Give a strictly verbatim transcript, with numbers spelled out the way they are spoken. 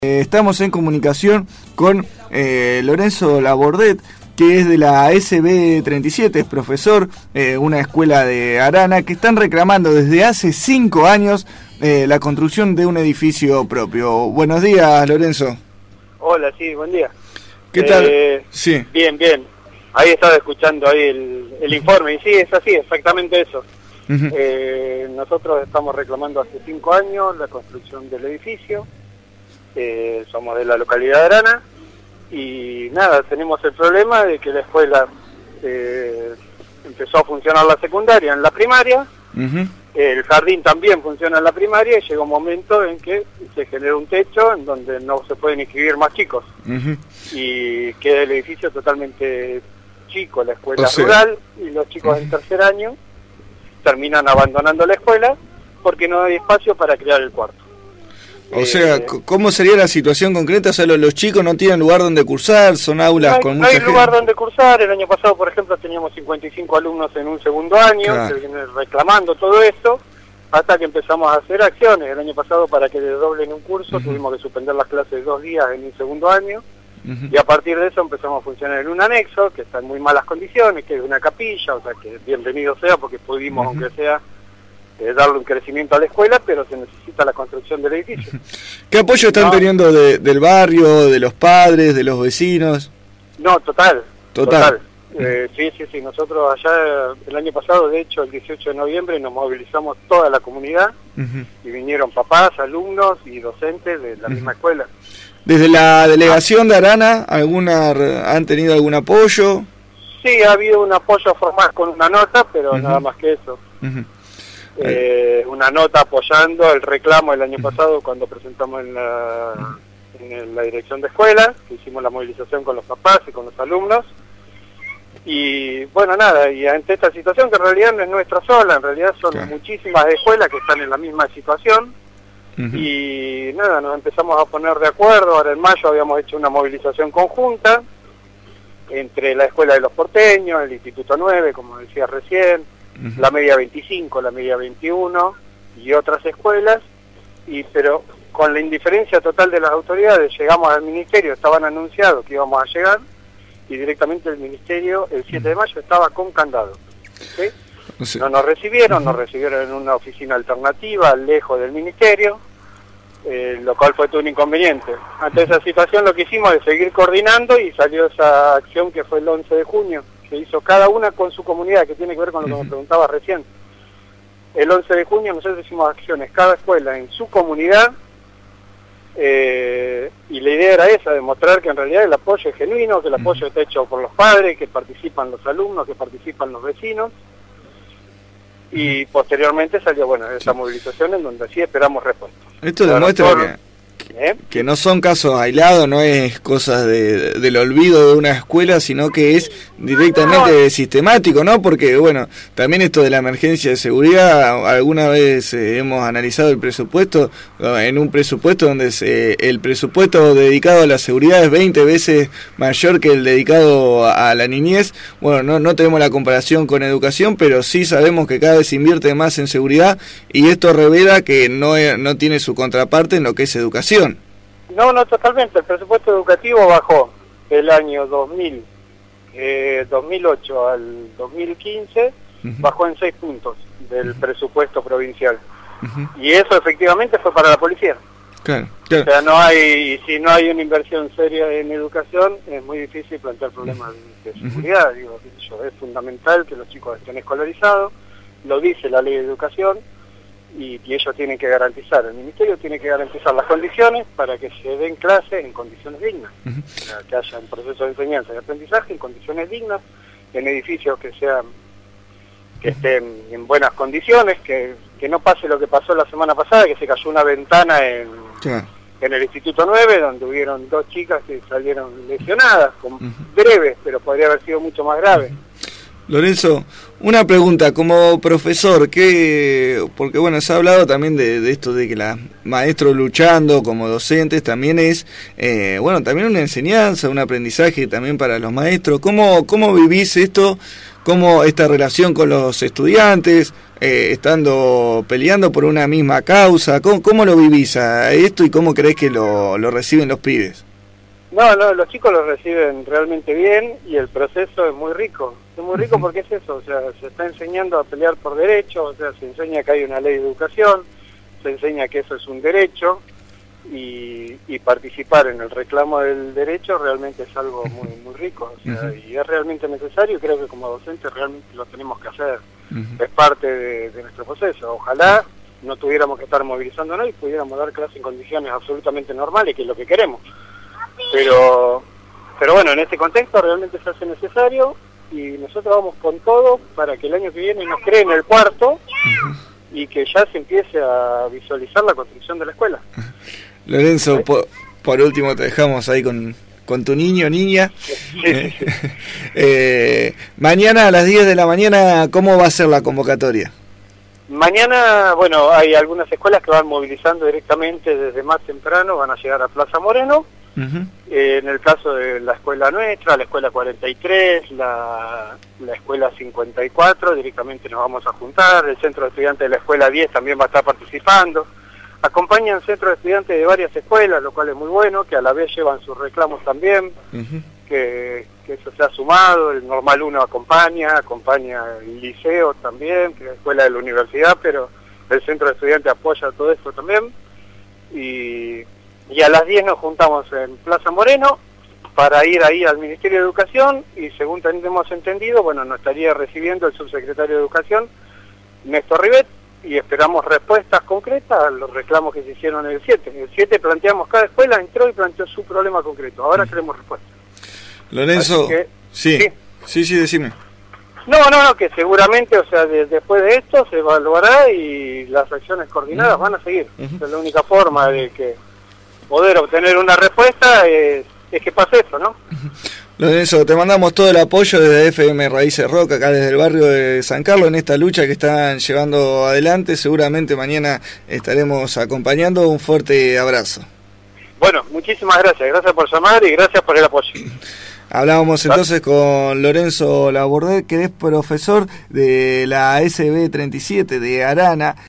Eh, estamos en comunicación con eh, Lorenzo Labordet, que es de la S B treinta y siete, es profesor, eh, una escuela de Arana, que están reclamando desde hace cinco años eh, la construcción de un edificio propio. Buenos días, Lorenzo. Hola, sí, buen día. ¿Qué tal? Eh, sí. Bien, bien. Ahí estaba escuchando ahí el, el informe, y sí, es así, exactamente eso. Uh-huh. eh, nosotros estamos reclamando hace cinco años la construcción del edificio. Eh, somos de la localidad de Arana y nada, tenemos el problema de que la escuela eh, empezó a funcionar la secundaria en la primaria, uh-huh. El jardín también funciona en la primaria y llegó un momento en que se generó un techo en donde no se pueden inscribir más chicos, uh-huh. Y queda el edificio totalmente chico, la escuela o sea, rural, y los chicos uh-huh. en tercer año terminan abandonando la escuela porque no hay espacio para crear el cuarto. O sea, ¿cómo sería la situación concreta? O sea, los, los chicos no tienen lugar donde cursar, son aulas no hay, con mucha no hay gente. lugar donde cursar. El año pasado, por ejemplo, teníamos cincuenta y cinco alumnos en un segundo año, claro. Que vienen reclamando todo esto, hasta que empezamos a hacer acciones. El año pasado, para que desdoblen un curso, uh-huh. tuvimos que suspender las clases dos días en un segundo año, uh-huh. Y a partir de eso empezamos a funcionar en un anexo, que está en muy malas condiciones, que es una capilla, o sea, que bienvenido sea, porque pudimos, uh-huh. aunque sea, Eh, darle un crecimiento a la escuela, pero se necesita la construcción del edificio. ¿Qué apoyo están no, teniendo de, del barrio, de los padres, de los vecinos? No, total. Total. total. Eh, sí, sí, sí. Nosotros allá, el año pasado, de hecho, el dieciocho de noviembre, nos movilizamos toda la comunidad, uh-huh. Y vinieron papás, alumnos y docentes de la uh-huh. misma escuela. ¿Desde la delegación de Arana alguna han tenido algún apoyo? Sí, ha habido un apoyo formal con una nota, pero uh-huh. nada más que eso. Uh-huh. Eh, una nota apoyando el reclamo el año pasado cuando presentamos en la, en la dirección de escuela, que hicimos la movilización con los papás y con los alumnos. Y bueno, nada, y ante esta situación, que en realidad no es nuestra sola, en realidad son okay. muchísimas escuelas que están en la misma situación. Uh-huh. Y nada, nos empezamos a poner de acuerdo. Ahora en mayo habíamos hecho una movilización conjunta entre la Escuela de los Porteños, el Instituto nueve, como decía recién, uh-huh. la Media veinticinco, la Media veintiuno y otras escuelas, y pero con la indiferencia total de las autoridades llegamos al ministerio, estaban anunciados que íbamos a llegar, y directamente el ministerio el siete de mayo estaba con candado, ¿sí? No sé. No nos recibieron, uh-huh. nos recibieron en una oficina alternativa, lejos del ministerio, eh, lo cual fue todo un inconveniente. Ante esa situación lo que hicimos es seguir coordinando y salió esa acción que fue el once de junio, que hizo cada una con su comunidad, que tiene que ver con lo que uh-huh. me preguntaba recién. El once de junio nosotros hicimos acciones, cada escuela en su comunidad, eh, y la idea era esa, demostrar que en realidad el apoyo es genuino, que el apoyo uh-huh. está hecho por los padres, que participan los alumnos, que participan los vecinos, y posteriormente salió, bueno, esa sí. movilización en donde sí esperamos respuesta. Esto demuestra Ahora, que... ¿Eh? que no son casos aislados, no es cosas de, del olvido de una escuela, sino que es directamente no. sistemático, ¿no? Porque, bueno, también esto de la emergencia de seguridad, alguna vez eh, hemos analizado el presupuesto, en un presupuesto donde se, el presupuesto dedicado a la seguridad es veinte veces mayor que el dedicado a, a la niñez. Bueno, no, no tenemos la comparación con educación, pero sí sabemos que cada vez se invierte más en seguridad, y esto revela que no, no tiene su contraparte en lo que es educación. No, no, totalmente. El presupuesto educativo bajó del año dos mil, eh, dos mil ocho al dos mil quince, uh-huh. bajó en seis puntos del uh-huh. presupuesto provincial. Uh-huh. Y eso efectivamente fue para la policía. Claro, claro. O sea, no hay, si no hay una inversión seria en educación, es muy difícil plantear problemas de, de seguridad. Uh-huh. Digo, es fundamental que los chicos estén escolarizados, lo dice la ley de educación, Y, y ellos tienen que garantizar, el ministerio tiene que garantizar las condiciones para que se den clases en condiciones dignas, uh-huh. o sea, que haya un proceso de enseñanza y aprendizaje en condiciones dignas, en edificios que sean, que estén en buenas condiciones, que, que no pase lo que pasó la semana pasada, que se cayó una ventana en, yeah. en el Instituto nueve, donde hubieron dos chicas que salieron lesionadas, con uh-huh. breves, pero podría haber sido mucho más grave. Uh-huh. Lorenzo, una pregunta, como profesor, ¿qué? Porque bueno, se ha hablado también de, de esto de que los maestros luchando como docentes también es, eh, bueno, también una enseñanza, un aprendizaje también para los maestros. ¿Cómo, cómo vivís esto cómo esta relación con los estudiantes, eh, estando peleando por una misma causa, ¿cómo, cómo lo vivís a esto y cómo crees que lo, lo reciben los pibes? No, no, los chicos lo reciben realmente bien y el proceso es muy rico. Es muy rico porque es eso, o sea, se está enseñando a pelear por derechos, o sea, se enseña que hay una ley de educación, se enseña que eso es un derecho y, y participar en el reclamo del derecho realmente es algo muy muy rico, o sea, uh-huh. y es realmente necesario y creo que como docentes realmente lo tenemos que hacer. Uh-huh. Es parte de, de nuestro proceso. Ojalá no tuviéramos que estar movilizándonos y pudiéramos dar clases en condiciones absolutamente normales, que es lo que queremos. Pero, pero bueno, en este contexto realmente se hace necesario y nosotros vamos con todo para que el año que viene nos creen el cuarto uh-huh. y que ya se empiece a visualizar la construcción de la escuela. Uh-huh. Lorenzo, ¿sí? por, por último te dejamos ahí con, con tu niño, niña. Sí, eh, sí. eh, mañana a las diez de la mañana, ¿cómo va a ser la convocatoria? Mañana, bueno, hay algunas escuelas que van movilizando directamente desde más temprano, van a llegar a Plaza Moreno. Uh-huh. Eh, en el caso de la escuela nuestra, la escuela cuarenta y tres, la, la escuela cincuenta y cuatro, directamente nos vamos a juntar. El centro de estudiantes de la escuela diez también va a estar participando. Acompañan centros de estudiantes de varias escuelas, lo cual es muy bueno, que a la vez llevan sus reclamos también, uh-huh. que, que eso se ha sumado. El Normal uno acompaña, acompaña el liceo también, que es la escuela de la universidad, pero el centro de estudiantes apoya todo esto también. Y... Y a las diez nos juntamos en Plaza Moreno para ir ahí al Ministerio de Educación y según tenemos entendido, bueno, nos estaría recibiendo el subsecretario de Educación, Néstor Ribet, y esperamos respuestas concretas a los reclamos que se hicieron en el siete. En el siete planteamos, cada escuela entró y planteó su problema concreto. Ahora queremos respuestas. Lorenzo, que, sí, sí, sí, sí, decime. No, no, no, que seguramente, o sea, de, después de esto se evaluará y las acciones coordinadas uh-huh. van a seguir. Uh-huh. Esa es la única forma de que poder obtener una respuesta es, es que pase eso, ¿no? Lorenzo, te mandamos todo el apoyo desde F M Raíces Rock, acá desde el barrio de San Carlos, en esta lucha que están llevando adelante. Seguramente mañana estaremos acompañando. Un fuerte abrazo. Bueno, muchísimas gracias. Gracias por llamar y gracias por el apoyo. Hablábamos entonces con Lorenzo Laborde, que es profesor de la S B treinta y siete de Arana.